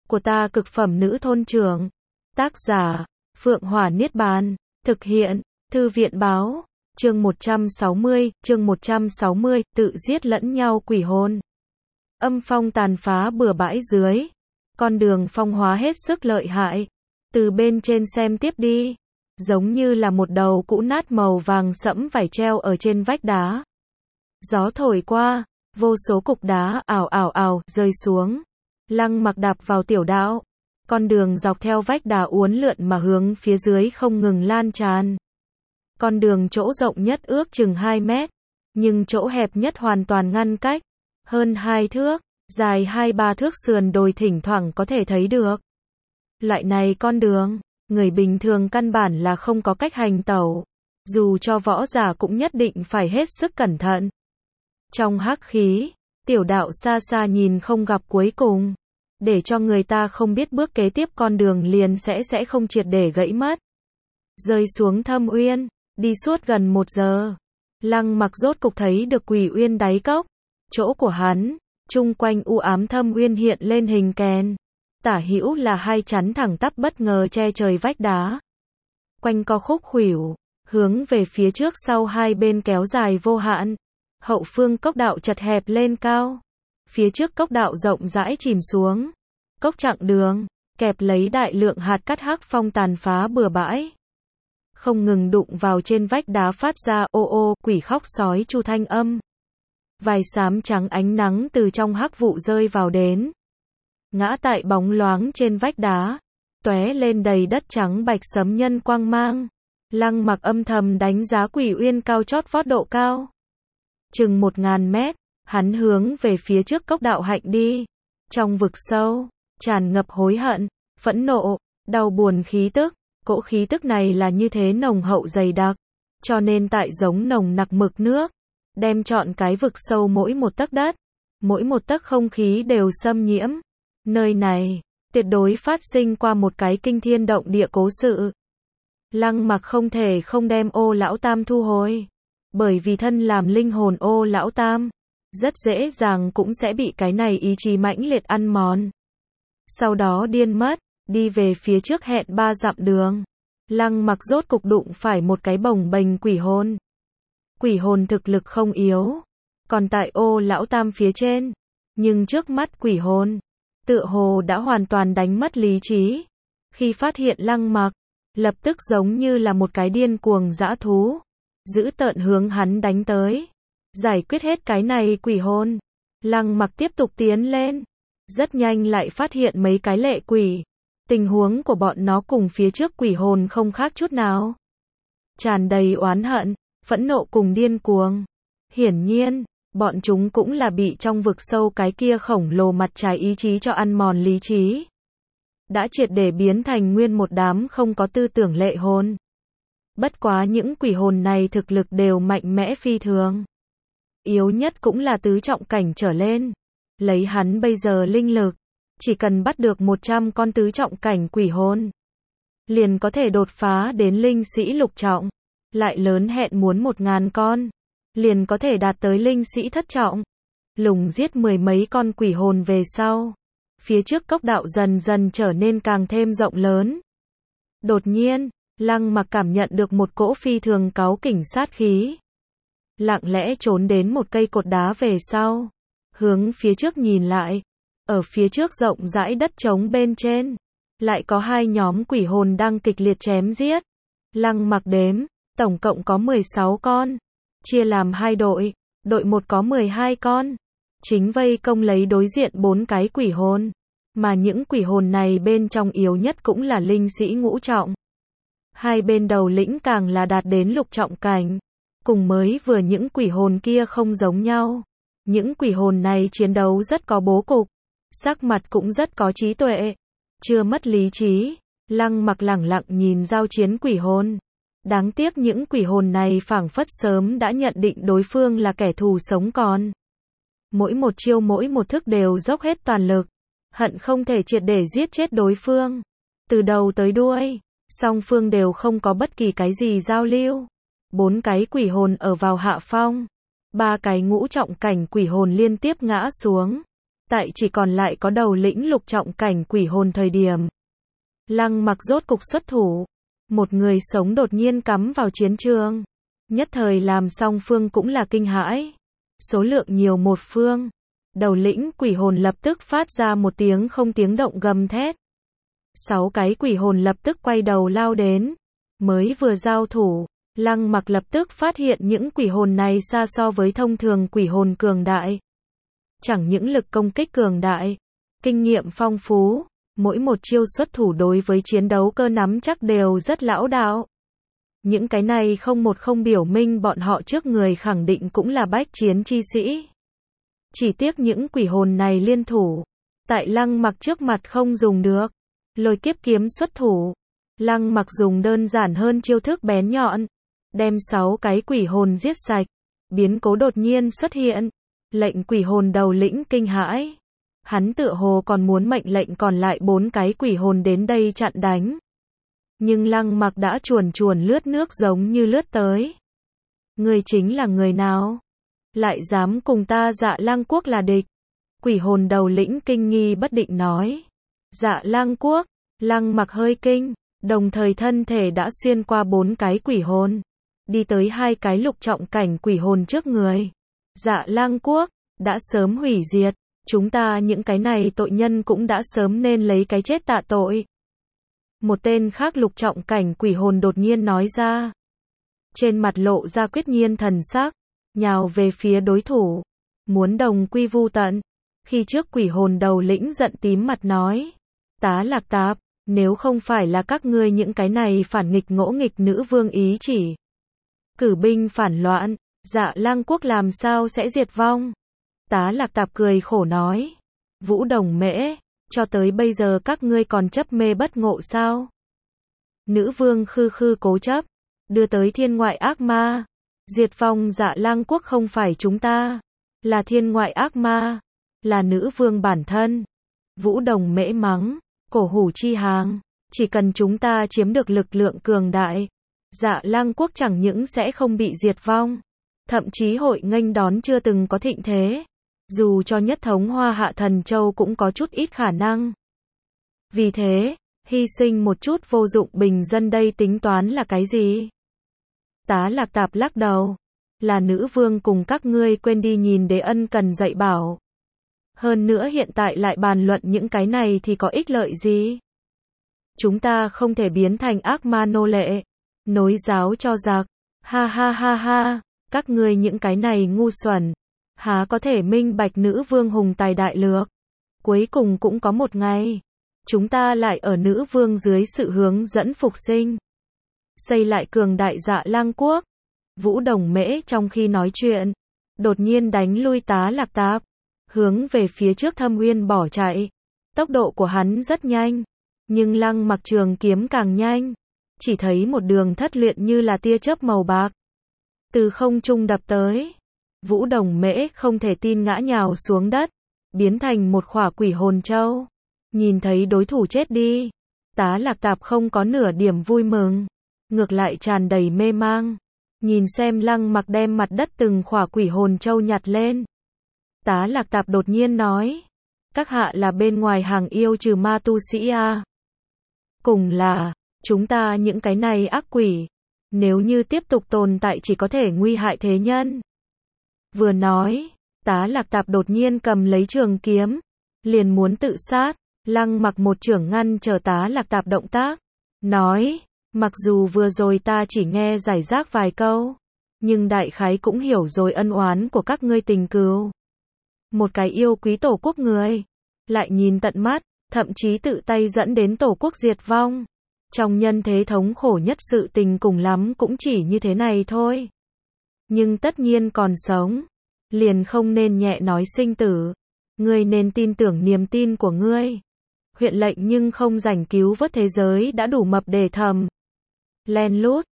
của ta cực phẩm nữ thôn trưởng. Tác giả, Phượng Hỏa Niết Bàn. Thực hiện, Thư viện báo. Chương 160, tự giết lẫn nhau quỷ hồn. Âm phong tàn phá bừa bãi dưới. Con đường phong hóa hết sức lợi hại. Từ bên trên xem tiếp đi. Giống như là một đầu cũ nát màu vàng sẫm vải treo ở trên vách đá. Gió thổi qua, vô số cục đá ào ào ào rơi xuống. Lăng Mặc đạp vào tiểu đạo. Con đường dọc theo vách đá uốn lượn mà hướng phía dưới không ngừng lan tràn. Con đường chỗ rộng nhất ước chừng 2 mét, nhưng chỗ hẹp nhất hoàn toàn ngăn cách hơn 2 thước, dài 2-3 thước, sườn đồi thỉnh thoảng có thể thấy được. Loại này con đường, người bình thường căn bản là không có cách hành tẩu, dù cho võ giả cũng nhất định phải hết sức cẩn thận. Trong hắc khí, tiểu đạo xa xa nhìn không gặp cuối cùng, để cho người ta không biết bước kế tiếp con đường liền sẽ không triệt để gãy mất. Rơi xuống thâm uyên, đi suốt gần 1 giờ, Lăng Mặc rốt cục thấy được Quỷ Uyên đáy cốc. Chỗ của hắn, chung quanh u ám thâm uyên hiện lên hình kèn. Tả hữu là 2 chắn thẳng tắp bất ngờ che trời vách đá. Quanh co khúc khuỷu, hướng về phía trước sau hai bên kéo dài vô hạn. Hậu phương cốc đạo chật hẹp lên cao. Phía trước cốc đạo rộng rãi chìm xuống. Cốc chặng đường, kẹp lấy đại lượng hạt cát hắc phong tàn phá bừa bãi. Không ngừng đụng vào trên vách đá phát ra ô ô quỷ khóc sói chu thanh âm. Vài xám trắng ánh nắng từ trong hắc vụ rơi vào đến. Ngã tại bóng loáng trên vách đá. Tóe lên đầy đất trắng bạch sấm nhân quang mang. Lăng Mặc âm thầm đánh giá Quỷ Uyên cao chót vót độ cao. Chừng 1000 mét, hắn hướng về phía trước cốc đạo hạnh đi. Trong vực sâu, tràn ngập hối hận, phẫn nộ, đau buồn khí tức. Cỗ khí tức này là như thế nồng hậu dày đặc, cho nên tại giống nồng nặc mực nước, đem trọn cái vực sâu mỗi một tấc đất, mỗi một tấc không khí đều xâm nhiễm. Nơi này, tuyệt đối phát sinh qua một cái kinh thiên động địa cố sự. Lăng Mặc không thể không đem Ô Lão Tam thu hồi, bởi vì thân làm linh hồn Ô Lão Tam, rất dễ dàng cũng sẽ bị cái này ý chí mãnh liệt ăn mòn. Sau đó điên mất. Đi về phía trước hẹn 3 dặm đường, Lăng Mặc rốt cục đụng phải một cái bồng bềnh quỷ hồn. Quỷ hồn thực lực không yếu, còn tại Ô Lão Tam phía trên, nhưng trước mắt quỷ hồn, tựa hồ đã hoàn toàn đánh mất lý trí. Khi phát hiện Lăng Mặc, lập tức giống như là một cái điên cuồng dã thú, dữ tợn hướng hắn đánh tới. Giải quyết hết cái này quỷ hồn, Lăng Mặc tiếp tục tiến lên, rất nhanh lại phát hiện mấy cái lệ quỷ. Tình huống của bọn nó cùng phía trước quỷ hồn không khác chút nào. Tràn đầy oán hận, phẫn nộ cùng điên cuồng. Hiển nhiên, bọn chúng cũng là bị trong vực sâu cái kia khổng lồ mặt trái ý chí cho ăn mòn lý trí. Đã triệt để biến thành nguyên một đám không có tư tưởng lệ hồn. Bất quá những quỷ hồn này thực lực đều mạnh mẽ phi thường. Yếu nhất cũng là tứ trọng cảnh trở lên. Lấy hắn bây giờ linh lực, chỉ cần bắt được 100 con tứ trọng cảnh quỷ hồn, liền có thể đột phá đến linh sĩ lục trọng. Lại lớn hẹn muốn 1000 con, liền có thể đạt tới linh sĩ thất trọng. Lùng giết 10 mấy con quỷ hồn về sau, phía trước cốc đạo dần dần trở nên càng thêm rộng lớn. Đột nhiên, Lăng Mặc cảm nhận được một cỗ phi thường cáu kỉnh sát khí. Lặng lẽ trốn đến một cây cột đá về sau, hướng phía trước nhìn lại. Ở phía trước rộng rãi đất trống bên trên, lại có 2 nhóm quỷ hồn đang kịch liệt chém giết. Lăng Mặc đếm, tổng cộng có 16 con, chia làm 2 đội, đội 1 có 12 con, chính vây công lấy đối diện 4 cái quỷ hồn, mà những quỷ hồn này bên trong yếu nhất cũng là linh sĩ ngũ trọng. Hai bên đầu lĩnh càng là đạt đến lục trọng cảnh, cùng mới vừa những quỷ hồn kia không giống nhau. Những quỷ hồn này chiến đấu rất có bố cục, sắc mặt cũng rất có trí tuệ, chưa mất lý trí. Lăng Mặc lẳng lặng nhìn giao chiến quỷ hồn. Đáng tiếc những quỷ hồn này phảng phất sớm đã nhận định đối phương là kẻ thù sống còn. Mỗi một chiêu mỗi một thức đều dốc hết toàn lực, hận không thể triệt để giết chết đối phương. Từ đầu tới đuôi, song phương đều không có bất kỳ cái gì giao lưu. 4 cái quỷ hồn ở vào hạ phong, 3 cái ngũ trọng cảnh quỷ hồn liên tiếp ngã xuống. Tại chỉ còn lại có đầu lĩnh lục trọng cảnh quỷ hồn thời điểm. Lăng Mặc rốt cục xuất thủ. Một người sống đột nhiên cắm vào chiến trường. Nhất thời làm song phương cũng là kinh hãi. Số lượng nhiều một phương. Đầu lĩnh quỷ hồn lập tức phát ra một tiếng không tiếng động gầm thét. 6 cái quỷ hồn lập tức quay đầu lao đến. Mới vừa giao thủ, Lăng Mặc lập tức phát hiện những quỷ hồn này xa so với thông thường quỷ hồn cường đại. Chẳng những lực công kích cường đại, kinh nghiệm phong phú, mỗi một chiêu xuất thủ đối với chiến đấu cơ nắm chắc đều rất lão đạo. Những cái này không biểu minh bọn họ trước người khẳng định cũng là bách chiến chi sĩ. Chỉ tiếc những quỷ hồn này liên thủ, tại Lăng Mặc trước mặt không dùng được. Lôi kiếp kiếm xuất thủ, Lăng Mặc dùng đơn giản hơn chiêu thức bén nhọn, đem 6 cái quỷ hồn giết sạch. Biến cố đột nhiên xuất hiện, lệnh quỷ hồn đầu lĩnh kinh hãi. Hắn tựa hồ còn muốn mệnh lệnh còn lại 4 cái quỷ hồn đến đây chặn đánh. Nhưng Lăng Mặc đã chuồn lướt nước giống như lướt tới. Người chính là người nào? Lại dám cùng ta Dạ Lang Quốc là địch? Quỷ hồn đầu lĩnh kinh nghi bất định nói. Dạ Lang Quốc, Lăng Mặc hơi kinh, đồng thời thân thể đã xuyên qua 4 cái quỷ hồn, đi tới 2 cái lục trọng cảnh quỷ hồn trước người. Dạ Lang Quốc, đã sớm hủy diệt, chúng ta những cái này tội nhân cũng đã sớm nên lấy cái chết tạ tội. Một tên khác lục trọng cảnh quỷ hồn đột nhiên nói ra. Trên mặt lộ ra quyết nhiên thần sắc, nhào về phía đối thủ, muốn đồng quy vu tận. Khi trước quỷ hồn đầu lĩnh giận tím mặt nói. Tá Lạc Tạp, nếu không phải là các ngươi những cái này phản nghịch ngỗ nghịch nữ vương ý chỉ. Cử binh phản loạn, Dạ Lang Quốc làm sao sẽ diệt vong? Tá Lạc Tạp cười khổ nói. Vũ Đồng Mễ, cho tới bây giờ các ngươi còn chấp mê bất ngộ sao? Nữ vương khư cố chấp, đưa tới thiên ngoại ác ma. Diệt vong Dạ Lang Quốc không phải chúng ta, là thiên ngoại ác ma, là nữ vương bản thân. Vũ Đồng Mễ mắng, cổ hủ chi hàng, chỉ cần chúng ta chiếm được lực lượng cường đại, Dạ Lang Quốc chẳng những sẽ không bị diệt vong, thậm chí hội nghênh đón chưa từng có thịnh thế. Dù cho nhất thống Hoa Hạ Thần Châu cũng có chút ít khả năng. Vì thế, hy sinh một chút vô dụng bình dân đây tính toán là cái gì? Tá Lạc Tạp lắc đầu. Là nữ vương cùng các ngươi quên đi nhìn Đế ân cần dạy bảo. Hơn nữa hiện tại lại bàn luận những cái này thì có ích lợi gì? Chúng ta không thể biến thành ác ma nô lệ, nối giáo cho giặc. Ha ha ha ha, các ngươi những cái này ngu xuẩn, há có thể minh bạch nữ vương hùng tài đại lược. Cuối cùng cũng có một ngày, chúng ta lại ở nữ vương dưới sự hướng dẫn phục sinh, xây lại cường đại Dạ Lang Quốc. Vũ Đồng Mễ trong khi nói chuyện, đột nhiên đánh lui Tá Lạc Tạp, hướng về phía trước Thâm Uyên bỏ chạy. Tốc độ của hắn rất nhanh, nhưng Lăng Mặc trường kiếm càng nhanh. Chỉ thấy một đường thất luyện như là tia chớp màu bạc, từ không trung đập tới. Vũ Đồng Mễ không thể tin ngã nhào xuống đất, biến thành một khỏa quỷ hồn châu. Nhìn thấy đối thủ chết đi, Tá Lạc Tạp không có nửa điểm vui mừng, ngược lại tràn đầy mê mang. Nhìn xem Lăng Mặc đem mặt đất từng khỏa quỷ hồn châu nhặt lên. Tá Lạc Tạp đột nhiên nói. Các hạ là bên ngoài hàng yêu trừ ma tu sĩ à? Cùng là, chúng ta những cái này ác quỷ, nếu như tiếp tục tồn tại chỉ có thể nguy hại thế nhân. Vừa nói, Tá Lạc Tạp đột nhiên cầm lấy trường kiếm, liền muốn tự sát. Lăng Mặc một chưởng ngăn trở Tá Lạc Tạp động tác, nói. Mặc dù vừa rồi ta chỉ nghe giải rác vài câu, nhưng đại khái cũng hiểu rồi ân oán của các ngươi tình cừu. Một cái yêu quý tổ quốc người, lại nhìn tận mắt, thậm chí tự tay dẫn đến tổ quốc diệt vong. Trong nhân thế thống khổ nhất sự tình cùng lắm cũng chỉ như thế này thôi. Nhưng tất nhiên còn sống, liền không nên nhẹ nói sinh tử. Ngươi nên tin tưởng niềm tin của ngươi. Huyện lệnh nhưng không rảnh cứu vớt thế giới đã đủ mập để thầm. Len lút,